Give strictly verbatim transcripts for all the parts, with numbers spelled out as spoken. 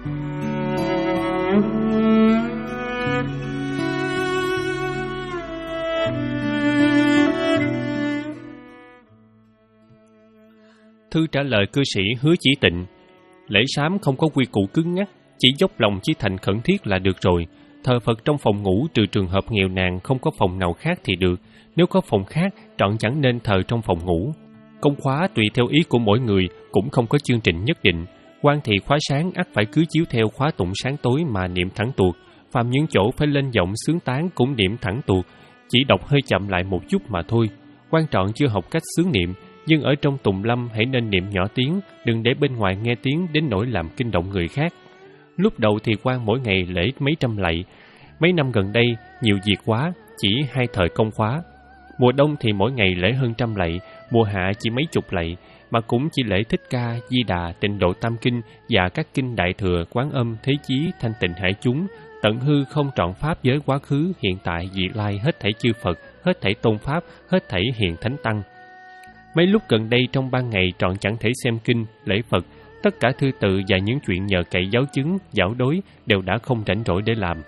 Thư trả lời cư sĩ Hứa Chỉ Tịnh: lễ sám không có quy củ cứng nhắc, chỉ dốc lòng chí thành khẩn thiết là được rồi. Thờ Phật trong phòng ngủ trừ trường hợp nghèo nàn không có phòng nào khác thì được. Nếu có phòng khác, trọn chẳng nên thờ trong phòng ngủ. Công khóa tùy theo ý của mỗi người, cũng không có chương trình nhất định. Quan thị khóa sáng ắt phải cứ chiếu theo khóa tụng sáng tối mà niệm thẳng tuột. Phàm những chỗ phải lên giọng xướng tán cũng niệm thẳng tuột, chỉ đọc hơi chậm lại một chút mà thôi. Quan trọng chưa học cách xướng niệm, nhưng ở trong tùng lâm hãy nên niệm nhỏ tiếng, đừng để bên ngoài nghe tiếng đến nỗi làm kinh động người khác. Lúc đầu thì quan mỗi ngày lễ mấy trăm lạy, mấy năm gần đây nhiều việc quá, chỉ hai thời công khóa. Mùa đông thì mỗi ngày lễ hơn trăm lạy, mùa hạ chỉ mấy chục lạy, mà cũng chỉ lễ Thích Ca, Di Đà, Tịnh Độ Tam Kinh và các kinh Đại Thừa, Quán Âm, Thế Chí, Thanh Tịnh Hải chúng, tận hư không trọn pháp giới quá khứ, hiện tại, vị lai, hết thảy chư Phật, hết thảy tôn pháp, hết thảy hiền thánh tăng. Mấy lúc gần đây trong ban ngày trọn chẳng thể xem kinh, lễ Phật, tất cả thư tự và những chuyện nhờ cậy giáo chứng, giảo đối đều đã không rảnh rỗi để làm.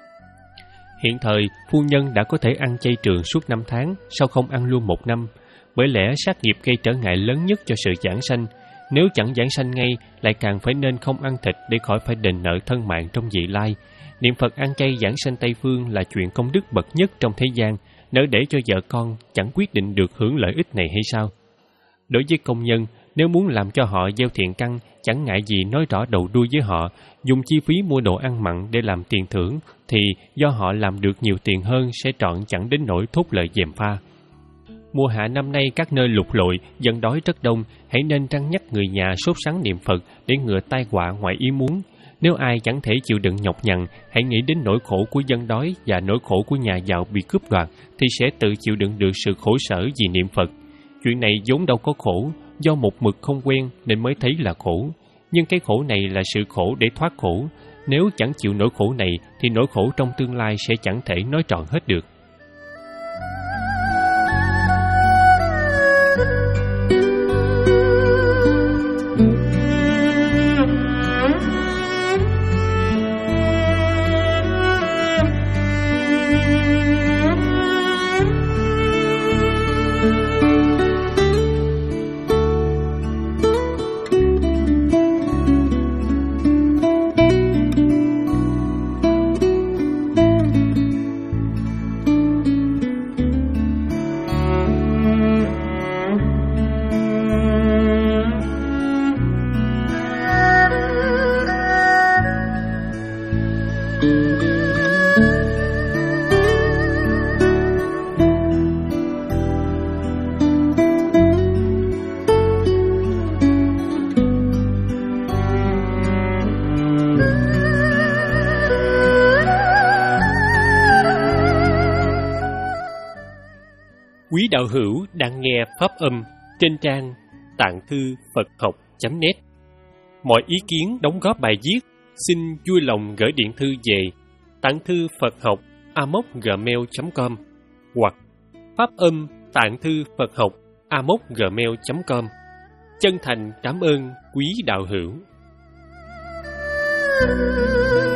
Hiện thời, phu nhân đã có thể ăn chay trường suốt năm tháng, sao không ăn luôn một năm? Bởi lẽ sát nghiệp gây trở ngại lớn nhất cho sự giảng sanh. Nếu chẳng giảng sanh ngay, lại càng phải nên không ăn thịt để khỏi phải đền nợ thân mạng trong vị lai. Niệm Phật ăn chay giảng sanh Tây Phương là chuyện công đức bậc nhất trong thế gian, nỡ để cho vợ con chẳng quyết định được hưởng lợi ích này hay sao? Đối với công nhân, nếu muốn làm cho họ gieo thiện căn, chẳng ngại gì nói rõ đầu đuôi với họ, dùng chi phí mua đồ ăn mặn để làm tiền thưởng, thì do họ làm được nhiều tiền hơn sẽ trọn chẳng đến nỗi thốt lời gièm pha. Mùa hạ năm nay các nơi lụt lội, dân đói rất đông, hãy nên răn nhắc người nhà sốt sắng niệm Phật để ngừa tai họa ngoài ý muốn. Nếu ai chẳng thể chịu đựng nhọc nhằn, hãy nghĩ đến nỗi khổ của dân đói và nỗi khổ của nhà giàu bị cướp đoạt, thì sẽ tự chịu đựng được sự khổ sở vì niệm Phật. Chuyện này vốn đâu có khổ, do một mực không quen nên mới thấy là khổ. Nhưng cái khổ này là sự khổ để thoát khổ. Nếu chẳng chịu nỗi khổ này thì nỗi khổ trong tương lai sẽ chẳng thể nói trọn hết được. Quý đạo hữu đang nghe pháp âm trên trang tạng thư Phật học chấm net. Mọi ý kiến đóng góp bài viết xin vui lòng gửi điện thư về tạng thư Phật học a mốc gmail chấm com hoặc pháp âm tạng thư Phật học a mốc gmail chấm com. Chân thành cảm ơn quý đạo hữu.